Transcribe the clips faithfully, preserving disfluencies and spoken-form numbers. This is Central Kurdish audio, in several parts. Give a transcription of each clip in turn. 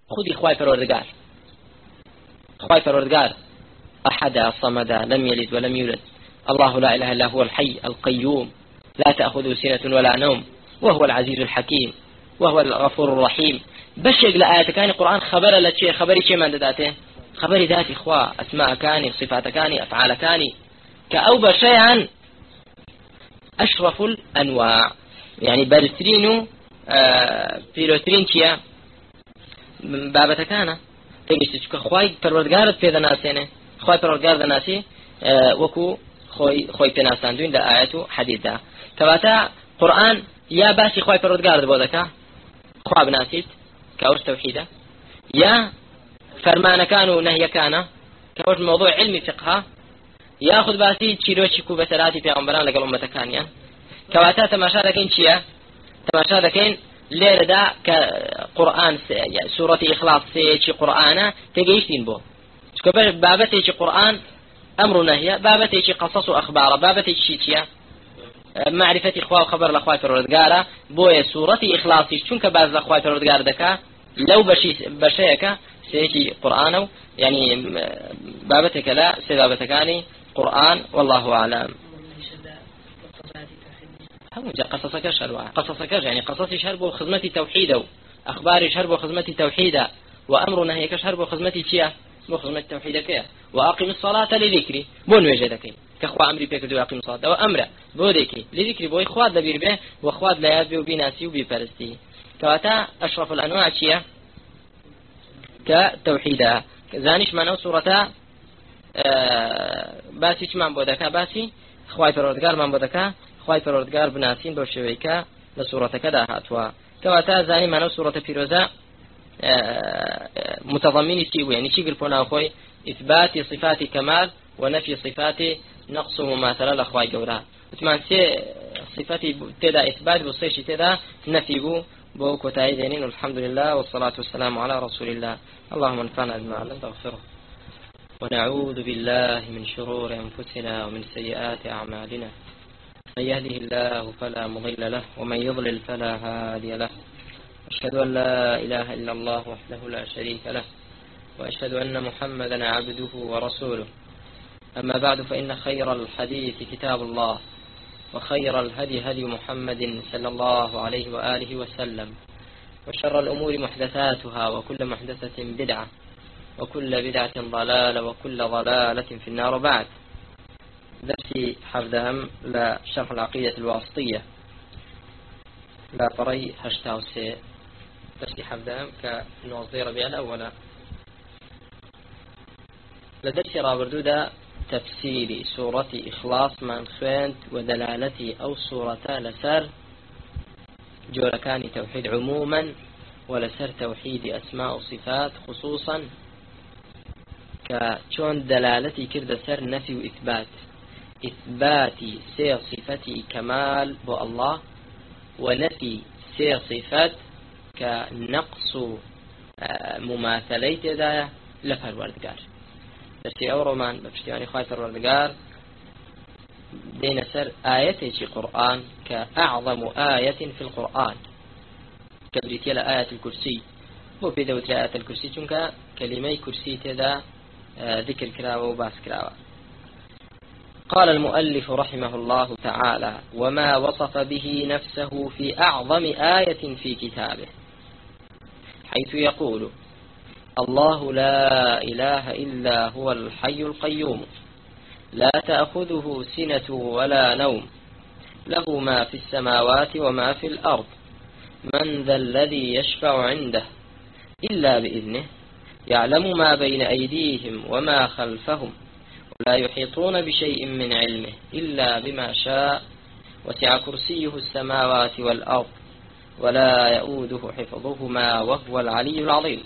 خودی خوای پروردگار خوای پروردگار أحد الصمد لم يلد ولم يولد الله لا إله إلا هو الحي القيوم لا تأخذه سنة ولا نوم وهو العزيز الحكيم وهو الغفور الرحيم. بشيك لآيات كان القرآن خبر لشيء خبري شيء من ذاته خبري ذات إخوة أسماء كاني صفات كاني أفعال كاني كأوبر شيئا أشرف الأنواع يعني برترينو آه بيروترين شيء بابة كان تجلس كخواي پروردگارت پیدا ناسینه خواي پروردگار دناسي آه وكو خوي خوي بناسان دوين دا آياتو حديث دا كواتا قرآن يا باسي خواي پروردگار بودكا خوا بناسيت كأوش توحيدا يا فرمان كانوا نهي كان كأوش موضوع علمي فقها ياخذ باسي تشيلوشي كو بسراتي في غنبران لقل أمة كانيا كواتا تماشا دكين شيا تماشا دكين ليلة دا كقرآن سورة إخلاص سيشي قرآن تجيشين بو بابتي قرآن أمر نهي بابتي قصص وأخبار بابتي شيشيا معرفة إخوة وخبر الأخوة الرودقارة بوية سورة إخلاصي شنك بعض الأخوة الرودقارة دكا لو بشي بشيك سيشي قرآن يعني بابتك لا سبابتكاني قرآن والله أعلم. هم جاء قصصك شروا قصصك يعني قصصي شرب وخدمتي توحيدا أخباري شرب وخدمتي توحيدا وأمر نهيك شرب وخدمتي شيا وخدمتي توحيدا كيا وأقم الصلاة لذكري بون وجدك كأخوة أمري بيك دو أقم الصلاة وأمر بودك لذكري بوي خواد دبير به وخواد لا يبي وبناسي وبفرستي كواتا أشرف الأنواع شيا كتوحيدا زانش ما نو سورة آه باسي شمان بودكا باسي خواي فرودگار من بودكا خواي پروردگار بناسين بو شويكا لسورة كدا هاتوا كواتا زاني معنو سورة فيروزا متضمن سيو يعني شي قلبونا خوي إثبات صفات كمال ونفي صفات نقص ومماثلة لأخواي قورا وثمان سي صفات تدا إثبات بصيش تدا نفي بو بو كتاي دينين والحمد لله والصلاة والسلام على رسول الله. اللهم انفعنا بما علمتنا واغفره ونعوذ بالله من شرور أنفسنا ومن سيئات أعمالنا من يهده الله فلا مضل له ومن يضلل فلا هادي له. أشهد أن لا إله إلا الله وحده لا شريك له وأشهد أن محمدا عبده ورسوله. أما بعد فإن خير الحديث كتاب الله وخير الهدي هدي محمد صلى الله عليه وآله وسلم وشر الأمور محدثاتها وكل محدثة بدعة وكل بدعة ضلالة وكل ضلالة في النار. بعد درسي حفظهم لشرح العقيدة الواسطية لا طري هشتاوسي درسي حفظهم كنوظير بها الأولى لدرسي رابردودا تفسير سورة إخلاص من خوانت ودلالتي أو سورة لسر جوركان توحيد عموما ولسر توحيد أسماء وصفات خصوصا كشون دلالتي كرد سر نفي وإثبات إثبات سير صفة كمال بو الله ونفي سير صفة كنقص مماثليت ذا لفروردگار. درسي أو رومان بفتياني خواهي فروردگار دين سر آياتي قرآن كأعظم آية في القرآن كبريتي لآية الكرسي بو بيدوت آية الكرسي چونك كلمة كرسي تذا ذكر كراوة وباس كراوة. قال المؤلف رحمه الله تعالى وما وصف به نفسه في أعظم آية في كتابه حيث يقول الله لا إله إلا هو الحي القيوم لا تأخذه سنة ولا نوم له ما في السماوات وما في الأرض من ذا الذي يشفع عنده إلا بإذنه يعلم ما بين أيديهم وما خلفهم لا يحيطون بشيء من علمه إلا بما شاء وسع كرسيه السماوات والأرض ولا يؤوده حفظهما وهو العلي العظيم.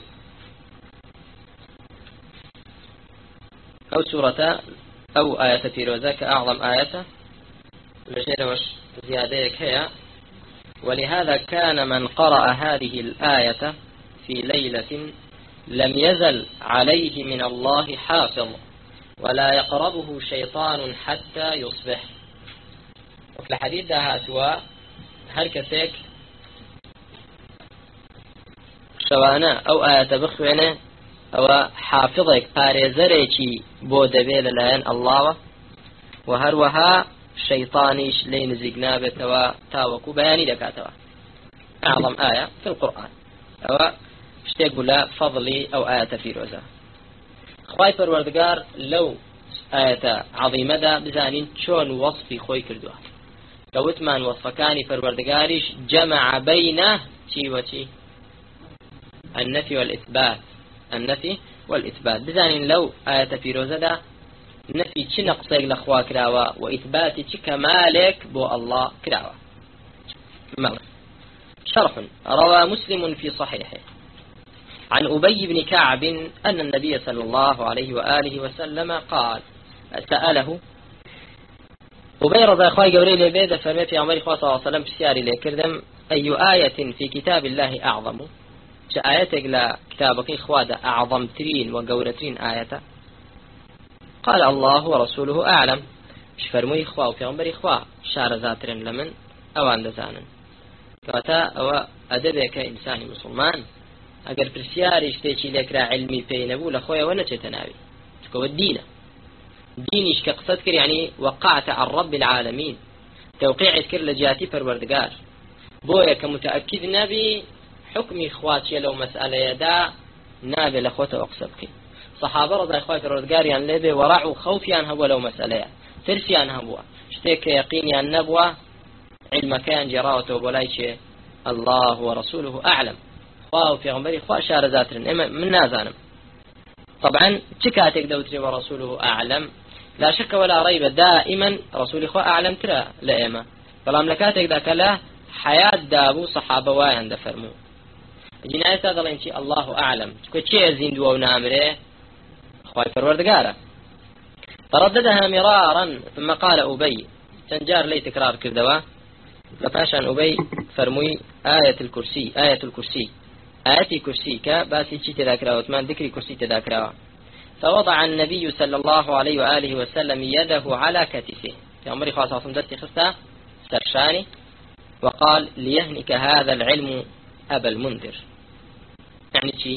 أو سورة أو آية فيروزة كأعظم آية لجنة وش زيادة هي. ولهذا كان من قرأ هذه الآية في ليلة لم يزل عليه من الله حافظ ولا يقربه شيطان حتى يصبح. وفي الحديث ده هاتوا هل كسيك شوانا أو آية بخوينه أو حافظك باريزريكي بودبي للآن الله وهروها شيطانيش لين زيقنا بتوا تاوكو بياني دكاتوا أعظم آية في القرآن أو اشتيقوا لا فضلي أو آية في روزة خواي پروردگار لو آية عظيمة دا بزانين شون وصفي خوي كردوه لوتمان وصفكاني پروردگاريش جمع بينه تي وتي النفي والإثبات النفي والإثبات بزانين لو آية في روزة دا نفي چه نقصيك لخوا كراوة وإثبات چه كمالك بو الله كراوة مال شرح روى مسلم في صحيحه عن أبي بن كعب أن النبي صلى الله عليه وآله وسلم قال سأله أبي رضي أخوي قولي لبيد فرمي في عمر إخوة صلى الله عليه وسلم بسياري لكردم أي آية في كتاب الله أعظم آياتك لكتابك إخوة أعظم ترين وقورترين آية قال الله ورسوله أعلم شفرمي إخوة وفي عمر إخوة شار ذاترين لمن أوان دزانا كواتا أو أدبك إنساني مسلمان اگر پرسیاری شتێکی لێکرا علمی پێی نەبوو لە خۆیەوە نەچێتە ناوی چکەوە دینە دینیش کە قسەت کرد یعنی وقعت عن رب العالمين توقيعت کرد لە جیاتی پەروەردگار بۆیە کە متأكد نەبی حکمی خواتیە لەو مەسئلەیەدا نابێ لە خۆتەوە قسە بکەی صحابە ڕەضای خوای پەروەردگاریان لێبێ وەڕع و خەوفیان هەبووە لەو مەسئلەیە ترسیان هەبووە شتێک کە یەقینیان نەبووە علمەکەیان جێڕاوەتەوە بۆ لای چێ الله ورسوله أعلم خوا في غمبري خوا شار ذاترن إما من نازانم طبعا تكاتك دوتري ورسوله أعلم لا شك ولا ريب دائما رسول خوا أعلم ترى لإما فلام لكاتك ذاك لا حياة دابو صحابة وايان دفرمو جناية هذا لإنتي الله أعلم تكو شيء زين دوا ونامره خواي فروردقارة فرددها مرارا ثم قال أبي تنجار لي تكرار كردوا لفاشان أبي فرموي آية الكرسي آية الكرسي آية كرسي كباسي شي تذاكرا وثمان ذكري كرسي تذاكرا فوضع النبي صلى الله عليه وآله وسلم يده على كتفه في عمر خاصة دستي خسته سرشاني وقال ليهنك هذا العلم أبا المنذر يعني شي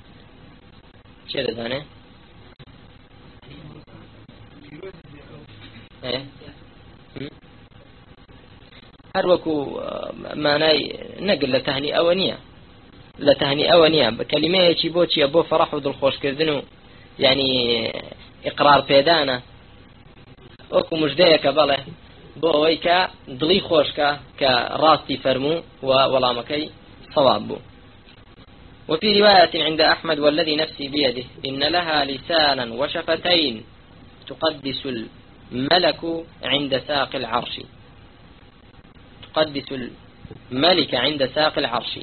شي ذا ايه هر وكو معناي نقل لتهني أونية لتهني أونية بكلمة يشي بوتشي أبو فرح ودل خوش كردنو يعني إقرار بيدانا وكو مجديك بله بو ويكا دلي خوشكا كراستي فرمو وولامكي صواب بو وفي رواية عند أحمد والذي نفسي بيده إن لها لسانا وشفتين تقدس الملك عند ساق العرش تقدس الملك عند ساق العرش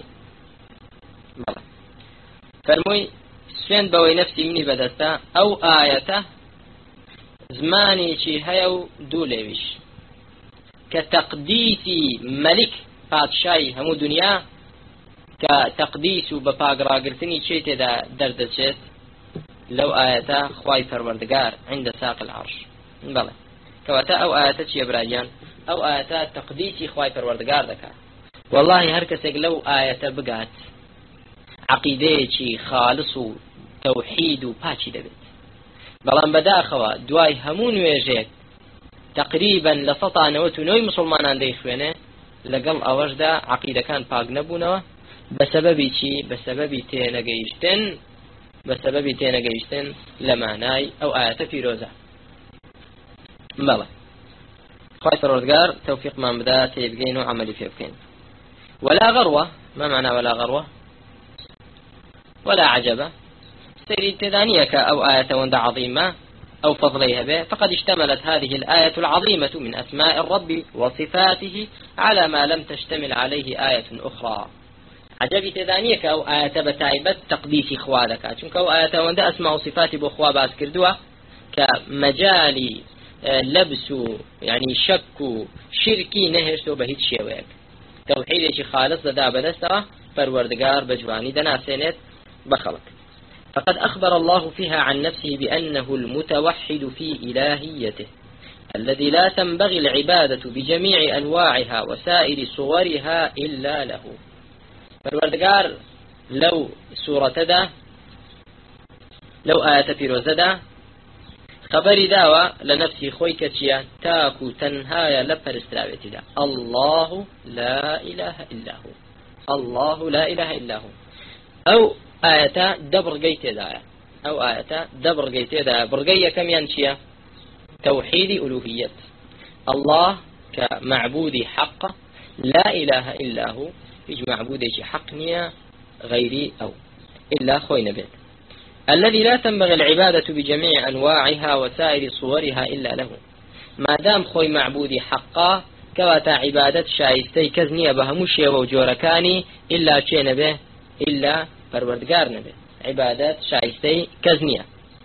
فرموي سوين بوي نفسي مني بدستا أو آية زماني شي هيو دوليوش كتقديس ملك بادشاي همو دنيا كتقديس بباقرا قلتني شي تدا دردشت لو آية خواي فروردقار عند ساق العرش بلى كواتا أو آية شي براجان أو آية تقديسي خواي فروردقار دكا والله هركسك لو آية بقات عقيدەیەکی خالص و توحید و پاچی دەبێت بەڵام بەداخەوە دوای هەموو نوێژێک تقریبا لە سەد و نۆ مسلمانان دەیخوێنێ لەگەڵ ئەوەشدا عقیدەکان پاک نەبوونەوە بەسەبەبی چی بەسەبەبی تێنەگەیشتن بەسەبەبی تێنەگەیشتن لە مانای ئەو ئاەتە پیرۆزە بەڵێ خوای پەروەردگار تەوفیقمان بدا تێبگەین و عەمەلی پێ بکەین ولا غروة ما معنى ولا غروة ولا عجبة سيري تدانيك أو آية وند عظيمة أو فضليها به فقد اشتملت هذه الآية العظيمة من أسماء الرب وصفاته على ما لم تشتمل عليه آية أخرى عجبي تدانيك أو آية بتايبت تقديس خوادك چونك أو آية وند أسماء وصفات بخوا باس كردوا كمجال لبس يعني شك شركي نهشتو بهيت شيوك توحيد خالص لدى بدستوى فروردقار بجواني دناسينت بخلق فقد أخبر الله فيها عن نفسه بأنه المتوحد في إلهيته الذي لا تنبغي العبادة بجميع أنواعها وسائر صورها إلا له فالوردقار لو سورة دا لو آية فيروزة دا خبري داوة لنفسي خوي كتشيا تاكو تنهايا لبرستراويتي دا الله لا إله إلا هو الله لا إله إلا هو أو آية دبر قيتي دا أو آية دبر قيتي دا برقية كم ينشيا توحيد ألوهية الله كمعبود حق لا إله إلا هو يجي معبود حق نيا غيري أو إلا خوي نبيت الذي لا تنبغي العبادة بجميع أنواعها وسائر صورها إلا له ما دام خوي معبودي حقا كواتا عبادة شايستي كزنية بهموشي وجوركاني إلا شي نبه إلا فروردقار نبه عبادات شايستي كزنية.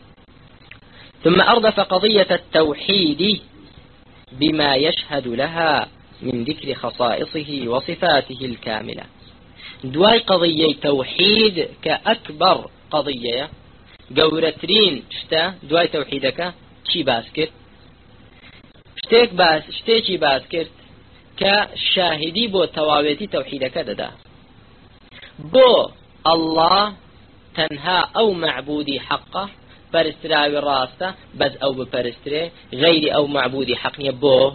ثم أردف قضية التوحيد بما يشهد لها من ذكر خصائصه وصفاته الكاملة. دواي قضية توحيد كأكبر قضية قورترين شتا دواي توحيدك شي باسكت شتيك باس شتيكي باسكت كشاهدي بو تواويتي توحيدك ددا بو الله تنها أو معبودي حقه برستراوي راسته بس أو ببرستري غير أو معبودي حقني بو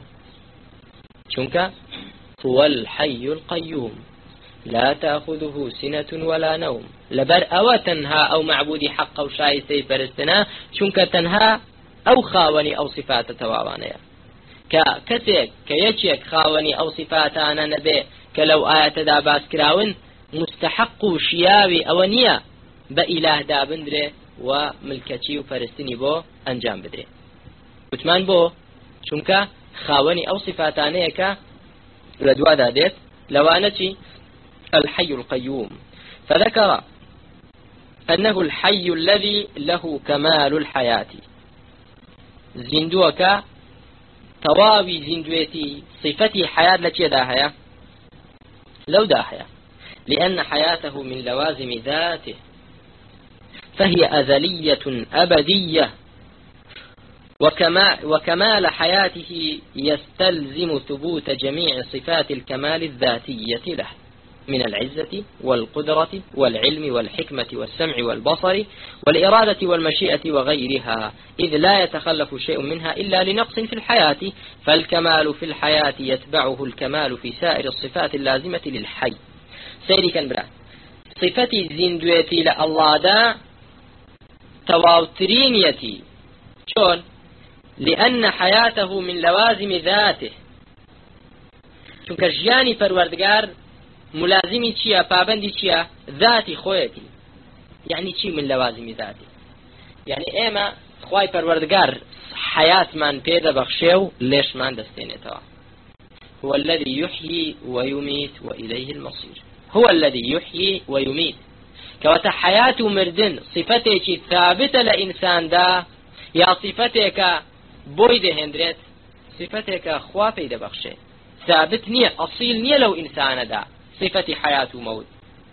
شنك هو الحي القيوم لا تأخذه سنة ولا نوم لبر أو تنها أو معبودي حق أو شايسي برستنا شنك تنها أو خاوني أو صفات تواوانيا ككسيك كيشيك خاوني أو صفاتانا نبي كلو آية دا باسكراون مستحق شياوي أونيا بإله دابندري وملكتي وفرستني بو أنجام بدري وثمان بو شنك خاوني أو صفاتانيك لدوا دادت لوانتي الحي القيوم فذكر أنه الحي الذي له كمال الحياة زندوك تواوي زندويتي صفتي حياة لكي داهية لو داهية لأن حياته من لوازم ذاته فهي أزلية أبدية وكما وكمال حياته يستلزم ثبوت جميع صفات الكمال الذاتية له من العزة والقدرة والعلم والحكمة والسمع والبصر والإرادة والمشيئة وغيرها إذ لا يتخلف شيء منها إلا لنقص في الحياة فالكمال في الحياة يتبعه الكمال في سائر الصفات اللازمة للحي. سيري كان برا صفتي زندويتي لله دا تواوترينيتي شون لأن حياته من لوازم ذاته چونکە ژیانی پەروەردگار ملازمی چییە پابندی چییە ذاتی خۆیەتی يعني چی من لوازمی ذاتی يعني ئێمە خوای پەروەردگار حياتمان پێدە بەخشێ و لێشمان دەستێنێتەوە هو الذي يحيي ويميت وإليه المصير هو الذي يحيي ويميت كواتا حياة مردن صفتك ثابتة لإنسان دا يا صفتك بويد هندرت صفتك خوافي دا بخشي ثابت نية أصيل نية لو إنسان دا صفة حياة وموت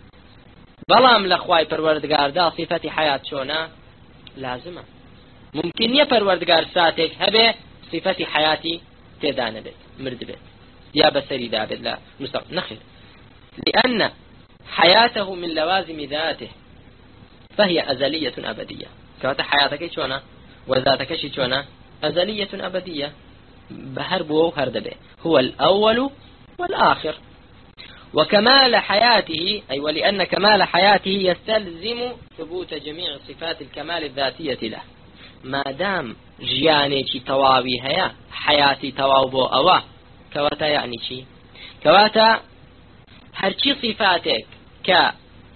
بلام لخواي پروردگار دا صفة حياة شونا لازمة ممكن نية پروردگار ساتك هبه صفة حياتي تدان بيت مرد بيت يا بسري دا بيت لا مستقبل نخل لأن حياته من لوازم ذاته فهي أزلية أبدية كواتا حياتك شونا وذاتك شونا أزلية أبدية بهربه وهردبه هو الأول والآخر وكمال حياته أي ولأن كمال حياته يستلزم ثبوت جميع صفات الكمال الذاتية له ما دام جيانيكي تواوي هيا حياتي تواوبو أوا كواتا يعني شي كواتا هرچی صفاتك ك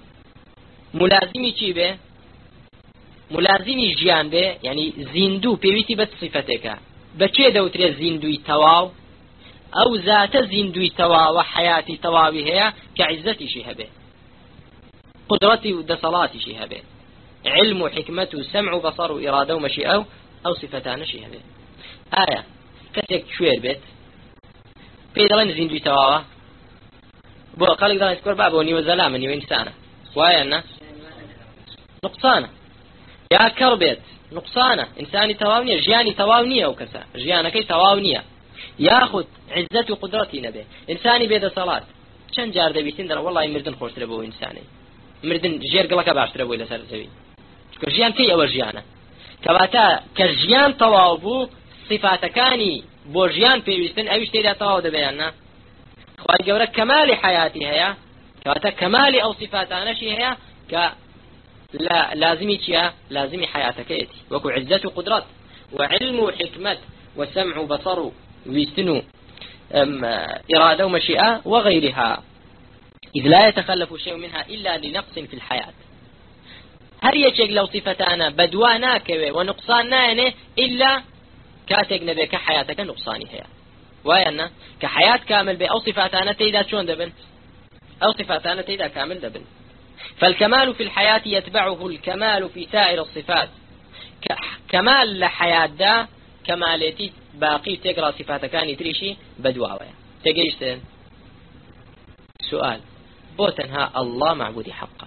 ملازمي چی به ملازمي جيان به يعني زندو بيويتي بس صفتك بچه دوتري زندوي تواو او ذات زندوي تواو وحياتي تواوي هي كعزتي شهبه قدرتي ودصلاتي شهبه علم وحكمة وسمع وبصر وإرادة ومشيئة او صفتان شهبه آية كتك شوير بيت بيدلن زندوي تواو بو قالك دا يذكر بابه نيو زلامة نيو إنسانة وايا الناس نقصانة يا كربيت نقصانة إنساني تواونية جياني تواونية وكسا جيانكي تواونية ياخذ عزة وقدرتي نبي إنساني بيد صلاة شن جار دبيتين در والله يمردن خورس لبو إنساني مردن جێر گڵەکە باشترە بووی لەسەر زەوی چکە ژیان کەی ئەوە ژیانە کەواتە کە ژیان تەواو بوو صفاتەکانی بۆ ژیان پێویستن ئەویش تێدا تەواو دەبێیان نا خوای گەورە کەمالی حیاتی هەیە کەواتە کەمالی ئەو صفاتانەشی هەیە کە لازمی چیە لازمی حیاتەکەیەتی وەکو عزت و قدرت وعلم وحكمة وسمع وبصر ويستن إرادة ومشيئة وغيرها إذ لا يتخلف شيء منها إلا لنقص في الحياة هر يشيك لو صفتانا بدوانا كوي ونقصاننا يعني إلا كاتك نبي كحياتك نقصاني هي ويانا كحياة كامل بأو صفاتانا تيدا شون دبن أو صفاتانا تيدا كامل دبن فالكمال في الحياة يتبعه الكمال في سائر الصفات كمال لحياة دا كماليتي باقي تقرأ صفات كاني تريشي بدواوية تقيشتين سؤال بوتنها الله معبود حقه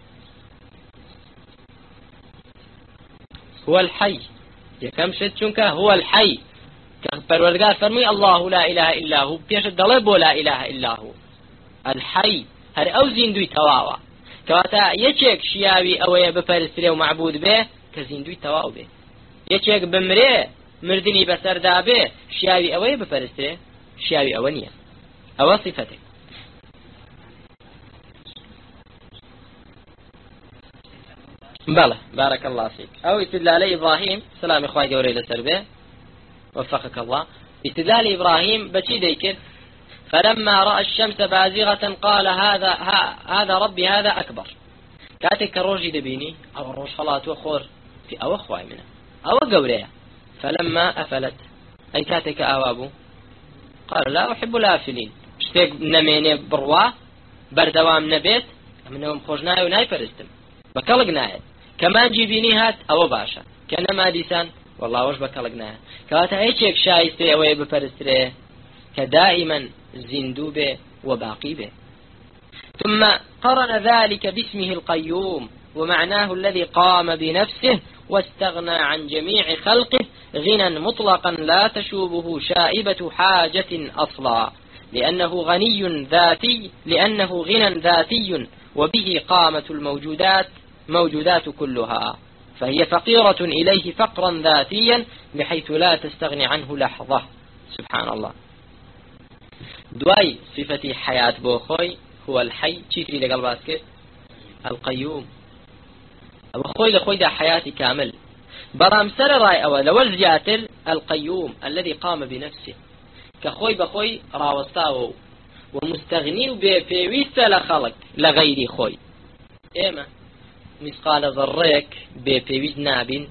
هو الحي يكم شتشنك هو الحي كبرورقار فرمي الله لا إله إلا هو بيش الدلب لا إله إلا هو الحي هر أو زيندوي تواوا كواتا يشيك شياوي أوي بفرسري ومعبود به كزيندوي تواو به يشيك بمري مردني بسردا به شياوي أوي بفرسري شياوي أونية أو صفتك بلى بارك الله فيك أو استدلال إبراهيم سلام إخوائي قولي لسربه وفقك الله استدلال إبراهيم بشي ديكر فلما رأى الشمس بازغة قال هذا هذا ربي هذا أكبر كاتك الروج دبيني أو الروج خلاط وخور في أو أخوائي منه أو قولي فلما أفلت أي كاتك أوابه قال لا أحب الآفلين اشتاق نميني بروا بردوام نبيت منهم خوجناي وناي فرستم بكالقناي كمان جيبيني هات أو باشا كنما ديسان والله وش بكالقناي كواتا ايشيك شايستي أوي بفرستري كدائما زندوبه وباقي به ثم قرن ذلك باسمه القيوم ومعناه الذي قام بنفسه واستغنى عن جميع خلقه غنى مطلقا لا تشوبه شائبة حاجة أصلا لأنه غني ذاتي لأنه غنى ذاتي وبه قامة الموجودات موجودات كلها فهي فقيرة إليه فقرا ذاتيا بحيث لا تستغني عنه لحظة سبحان الله دواي صفة حياة بوخوي هو الحي تشيكري لقل باسكت القيوم أبوخوي لخوي دا حياتي كامل برام سر راي أول لول جاتر القيوم الذي قام بنفسه كخوي بخوي راوستاو ومستغني بفيويست لخلق لغيري خوي إيما مثقال ذريك بفيويست نابين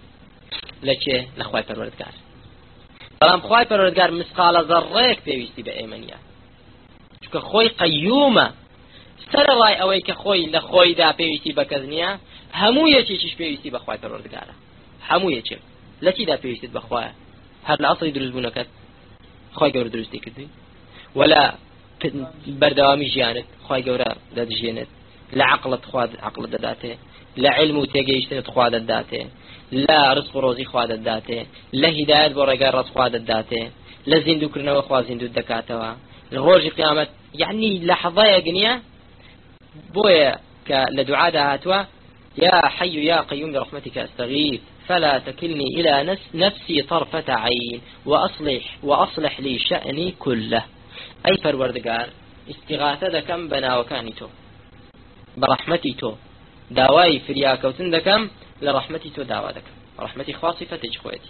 لكي لخوي پروردگار بەڵام خوای پەروەردگار مسقالە ذەڕەیەک پێویستی بە ئێمە نییە چونکە خۆی قەیومە سەرەڕای ئەوەی کە خۆی لە خۆیدا پێویستی بە کەس نییە هەموو یەکێکیش پێویستی بە خوای پەروەردگارە هەموو یەکێک لە چیدا پێویستت بەخوایە هەر لە ئەسڵی دروستبوونەکەت خوای گەورە دروستی کردووی ولا بەردەوامی ژیانت خوای گەورە دەدژێنێت لە عەقڵت خوا عەقڵت دەداتێ لە علم و تێگەیشتنت خوا دەداتێ لا رزق روزي خواد الداته لا هداية برجع رزق خواد الداته لا زندو كرنا وخوا زندو الدكاتوا الروج قيامة يعني لحظة يجنيا بويا كلدعاء هاتوا يا حي يا قيوم برحمتك استغيث فلا تكلني إلى نفسي طرفة عين وأصلح وأصلح لي شأني كله أي فروردقار استغاثة كم بنا وكانتو برحمتي تو داواي فرياك وتندكم لرحمتي تو داوادك رحمتي خاصة تجخوتي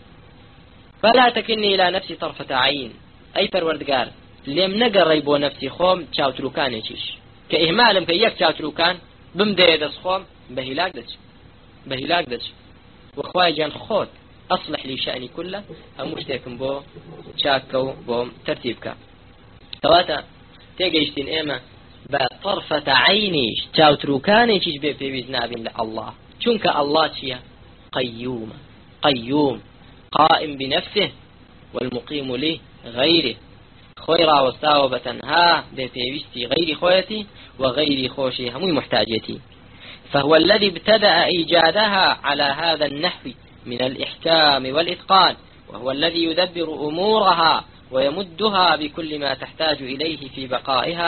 فلا تكلني إلى نفسي طرفة عين أي پروردگار لم نقري بو نفسي خوم چاوتروكان يشيش كإهمالم كيك چاوتروكان بمدي دس خوم بهلاك دس بهلاك دس وخواي جان خود أصلح لي شأني كله أمشتكم بو شاكو بو ترتيبك تواتا تيجيشتين إيما بطرفة عينيش چاوتروكان يشيش بيبيز نابين لله چونك الله شيء قيوم قيوم قائم بنفسه والمقيم له غيره خيرا وستاوبة ها بفيوستي غير خويتي وغير خوشي هم محتاجتي فهو الذي ابتدأ إيجادها على هذا النحو من الإحكام والإتقان وهو الذي يدبر أمورها ويمدها بكل ما تحتاج إليه في بقائها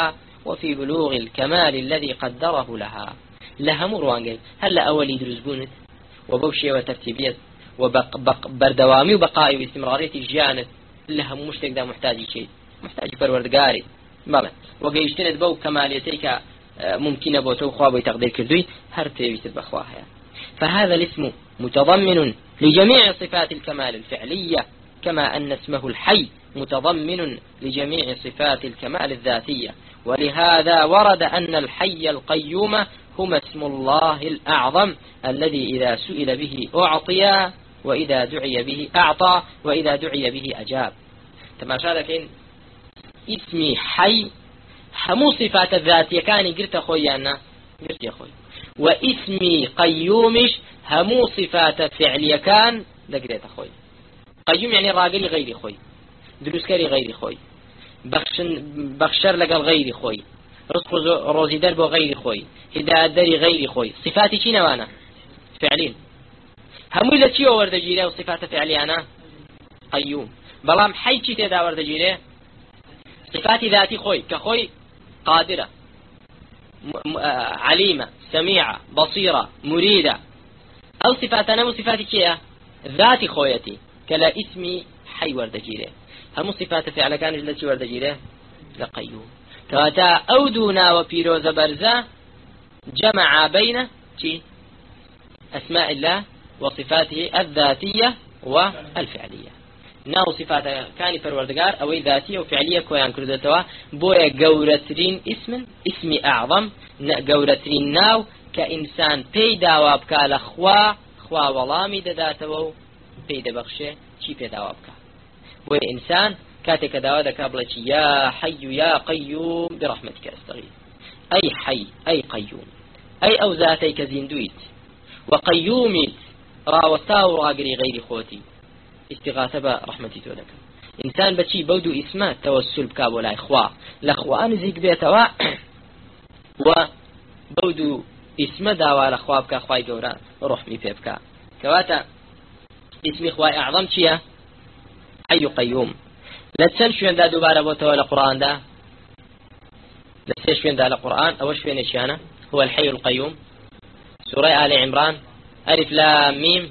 وفي بلوغ الكمال الذي قدره لها. لها مروانجل هل أول يدرس بونت وبوشي وترتيبية وبردوامي وبقائي واستمرارية الجانت لها مشتق دا محتاج شيء محتاج پروردگاري بله وقيشتند بو كماليتيك ممكن بوتو خوابي تقدير كردوي هر تيبيت بخواها. فهذا الاسم متضمن لجميع صفات الكمال الفعلية كما أن اسمه الحي متضمن لجميع صفات الكمال الذاتية. ولهذا ورد أن الحي القيوم هما اسم الله الأعظم الذي إذا سئل به أعطي وإذا دعي به أعطى وإذا دعي به أجاب. تماشى لكن اسمي حي همو صفات الذاتية كان قلت خوي أنا قلت يا خوي واسمي قيومش همو صفات فعلية كان لقيت خوي. قيوم يعني راقلي غيري خوي دروسكري غيري خوي بخشن بخشر لقل غيري خوي رزق روزي دربو غيري خوي هداية دري غيري خوي. صفاتي شي نوانا فعلين همو إذا تيو ورد جيري وصفات فعلي أنا قيوم. بلام حي تي تدا ورد جيري صفاتي ذاتي خوي كخوي قادرة عليمة سميعة بصيرة مريدة أو صفات أنا صفاتي كيا ذاتي خويتي كلا اسمي حي ورد جيري. هم صفات فعل كان التي ورد جيري لقيوم. كواتا أودونا وبيروز برزا جمع بين أسماء الله وصفاته الذاتية والفعلية. ناو صفات كان پروردگار أو ذاتية وفعلية كويان كردتوا بويا قورترين اسم اسم أعظم قورترين ناو كإنسان بيدا وابكا لخوا خوا والامي دداتوا بيدا بخشه چي بيدا وابكا وإنسان كاتك داودك أبلتي يا حي يا قيوم برحمتك أستغيث. أي حي أي قيوم أي أو ذاتيك زندويت وقيومي راوتاو راقري غير خوتي استغاثة برحمتي تولك. إنسان بشي بودو اسمه توسل بكاب ولا إخوة لأخوان زيك بيتوا وبودو اسمه داوا لأخوة بكا أخوة جورا رحمي بيبكا. كواتا اسم إخوة أعظم شيء حي قيوم. لا تسمشوا عند دوباره بوتوا القرآن ده لا تسمشوا عند القرآن أوش فين إشيانا هو الحي القيوم. سورة آل عمران ألف لام ميم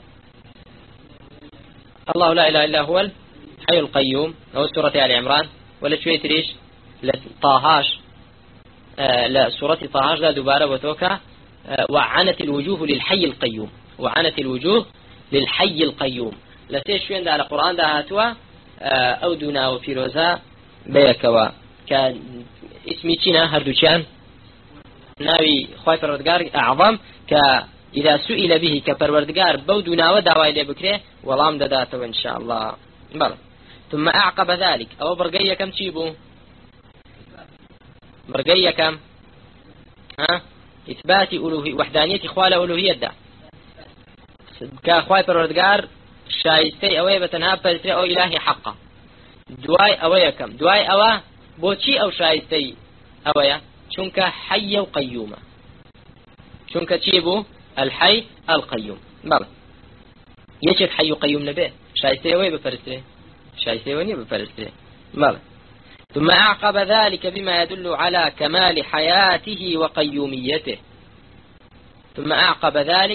الله لا إله إلا هو الحي القيوم أو سورة آل عمران ولا شوية ريش لا طاهاش آه لا سورة طاهاش لا دوباره بوتوكا آه وعنت الوجوه للحي القيوم وعنت الوجوه للحي القيوم. لا تسمشوا عند القرآن ده هاتوا أو دونا وفيروزا بيكوا كان اسمي تشينا هردوشان ناوي خواي پروردگار أعظم كإذا سئل به كپروردگار بودونا ودعوائي لبكره والله دداته إن شاء الله. بل ثم أعقب ذلك أو برقية كم تشيبو برقية كم ها إثبات ألوهية وحدانية إخوال ألوهية ده كخواي پروردگار شايستي أوي بتنها بلتري أو إلهي حقا دواي أوي كم دواي أوا بوشي أو شايستي أوي شنك حي وقيومة شنك تشيبو الحي القيوم. بله يشك حي وقيوم نبي شايستي أوي بفرستري شايستي وني بفرستري. بله ثم أعقب ذلك بما يدل على كمال حياته وقيوميته. ثم أعقب ذلك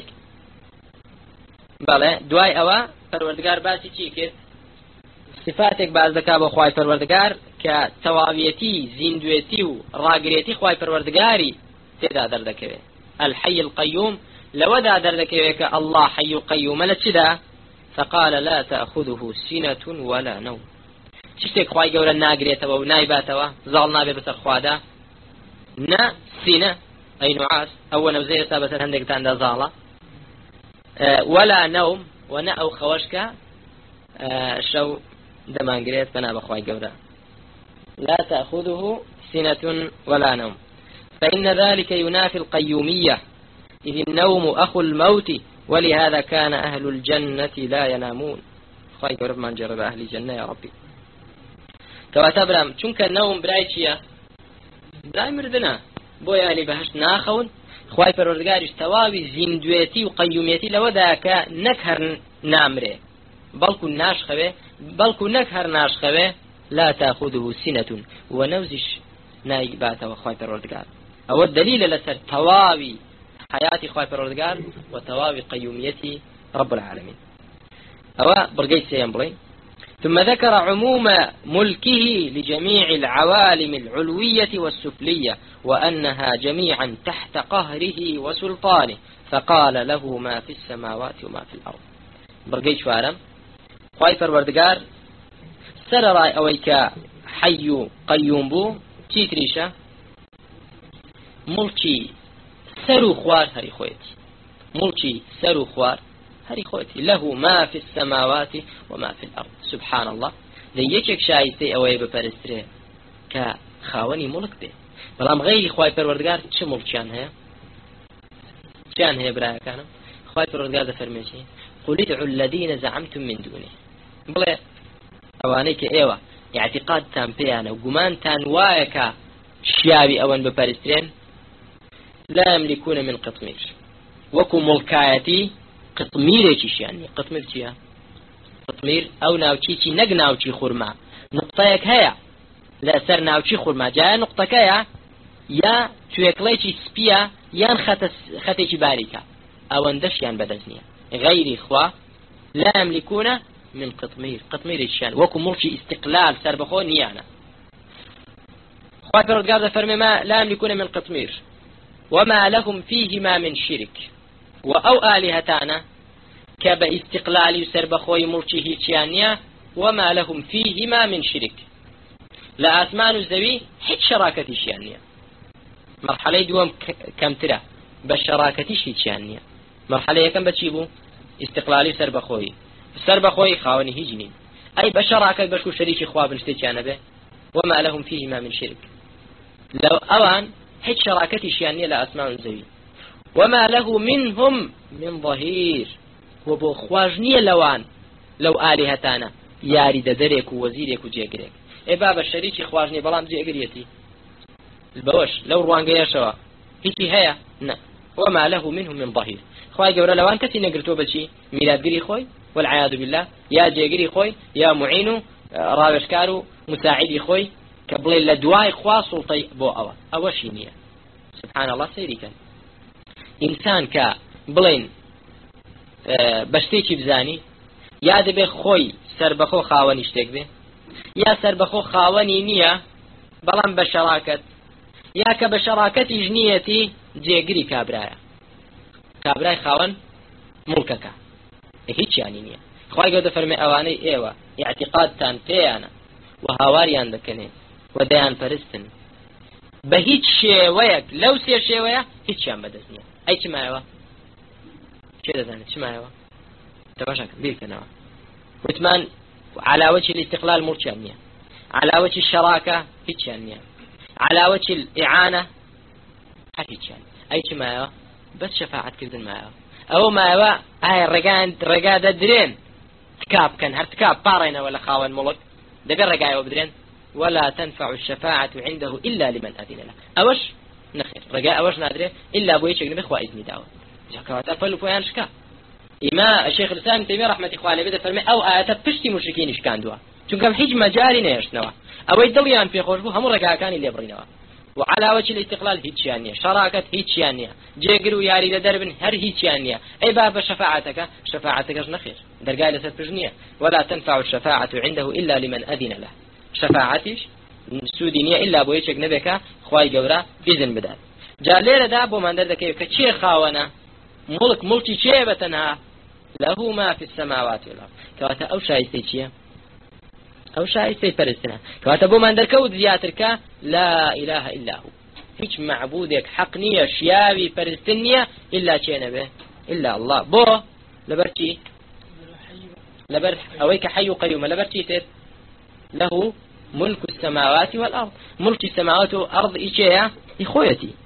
بله دواي أوا پروردگار باسی چی کرد صفاتك باز دکا بو خوای پروردگار که تواویتی زیندویتی و راگریتی خوای پروردگاری تدا دردکوه. الحي القيوم لو دا دردکوه که الله حي قيوم لچدا فقال لا تأخذه سنة ولا نوم. چشتك خوای گورا ناگریتوا و نایباتوا زال نابه بسر خوادا نا سنة أي نعاس أو نوزي سابتا هندك تاندا زالا أه ولا نوم ونا أو خوشك أه شو دمانقريت بنا بخواي قودا لا تأخذه سنة ولا نوم فإن ذلك ينافي القيومية إذ النوم أخو الموت ولهذا كان أهل الجنة لا ينامون. خواي قرب من جرب أهل الجنة يا ربي كواتبرم چونك النوم براي چيا براي مردنا بويا أهل بهشت ناخون خواهي پروردگارش تواوی زندویتی و قیومیتی لودا که نکهر نامره بلکو ناش خوه بلکو نکهر ناش خوه لا تأخذه سنة ونوزش نایباتەوە خوای پەروەردگار. ئەوە دلیلە لەسەر تەواوی حیاتی خوای پەروەردگار و تەواوی قەیومیەتی رب العالمين. أو برقيت سيمبلي. ثم ذكر عموم ملكه لجميع العوالم العلوية والسفلية وأنها جميعا تحت قهره وسلطانه، فقال له ما في السماوات وما في الأرض. برقيت شوارم خواي پروردگار سر راي أويك حي قيوم بو تيتريشا ملكي سرو خوار هري خويتي، ملكي سرو خوار هري خوتي، له ما في السماوات وما في الأرض. سبحان الله. ليكك شايستي أوي بپرستري كخاوني ملك به، بلام غير خواي پروردگار چه ملكيان هيا كان هي برايا كان خواي پروردگار ده فرميشي قل ادعوا الذين زعمتم من دونه. بلا اوانيك ايوه اعتقاد تان بيانا وقمان تان وايكا شيابي اوان بپرسترين لا يملكون من قطمير وكو ملكايتي قطميرێکی شیانە. قطمیر چییە؟ قطمیر ئەو ناوچیی نەک ناوچی خورما، نقطەیەک هەیە لەسەر ناوچی خورما، جایە نقطەکەیە یا توێکڵێکی سپیە یان خەتێکی باریکە، ئەوەندەشیان بەدەست نییە. غەیری خوا لا يملكون من قطمیر، قطمیرێکیان وەکو مڵکی استقلال سەربەخۆ نییانە. خوای پەروەردگار دەفەرمێ ما لا يملكون من قطمیر وما لهم فيهما من شرك. وأو آلهتانا كبا استقلالي سربخوي ملكي هيتيانيا وما لهم فيهما من شرك. لا أسمان الزوي حيث شراكتي شيانيا. مرحلة دوام كم ترى بشراكتي هيتيانيا. مرحلة كم بتشيبو استقلالي سربخوي سربخوي خاوني هجنين أي بشراكة بشكو شريك خواب نشتيتيانا به وما لهم فيهما من شرك. لو أوان حيث شراكتي شيانيا لا أسمان الزوي وما له منهم من ظهير. وبو خواجنية لوان لو آلهتانا ياري ددريك ووزيريك وجيقريك. اي بابا الشريك خواجني بلام جيقريتي البوش لو روانقيا شوا هيكي هيا نا وما له منهم من ظهير. خواهي قورا لوان كتي نقرتو بشي ميلاد قري خوي والعياذ بالله يا جيقري خوي يا معينو راوشكارو مساعدي خوي كبلي لدواي خوا سلطي بو أوا أوشينية. سبحان الله سيري كان إنسان كا بلين اه بشتيكي بزاني يا دبي خوي سربخو خاوني اشتيك به يا سربخو خاوني نية بلان بشراكت يا كبشراكت جنيتي جيقري كابرايا كابراي خاون ملكك هيك يعني نية. خواهي قد فرمي اواني ايوه اعتقاد تان تيانا وهاواريان دكنين وديان فرستن بهيك شيويك لو سير شيويا هيك شيان بدزنيا أي شيء معه كذا ثاني شيء معه تباشك بيركنا وثمان على وجه الاستقلال مرشانية، على وجه الشراكة هيتشانية، على وجه الإعانة هيتشان أي شيء معه بس شفاعة كذا معه أو معه هاي الرجال رجال درين تكاب كان هرتكاب بارينا ولا خاون ملك دبر رجال وبدرين ولا تنفع الشفاعة عنده إلا لمن أذن له. أوش نخير رجاء أوش نادره إلا أبوي شكل بخوا إذن داود جاكوات أفل فويان شكا. إما الشيخ الإسلام تيمية رحمة إخوانه بدأ فرمي أو آيات بشتي مشركين إشكان دوا چونكم حج مجالي نيشنوا أو يدليان في خوشبو هم رجاء كان اللي يبرينوا. وعلى وجه الاستقلال هيتشانية شراكة هيتشانية جيجرو ياري لدربن هر هيتشانية أي باب شفاعتك شفاعتك نخير درجاء لسبجنية ولا تنفع الشفاعة عنده إلا لمن أذن له. شفاعتش سودينية إلا أبوي شك نبيك خواي جورا إذن بدأ جالير دا بو من دردك كشي خاونا ملك ملكي شي بتنها له ما في السماوات والأرض كواتا أو شايستي شي أو شايستي فرستنا كواتا بو من دركود زياترك لا إله إلا هو هيش معبودك حقنية شيابي فرستنية إلا شي نبي إلا الله بو لبرتي لبر أويك حي قيوم لبرتي تت له ملك السماوات والأرض. ملك السماوات والأرض إيشيا إخوتي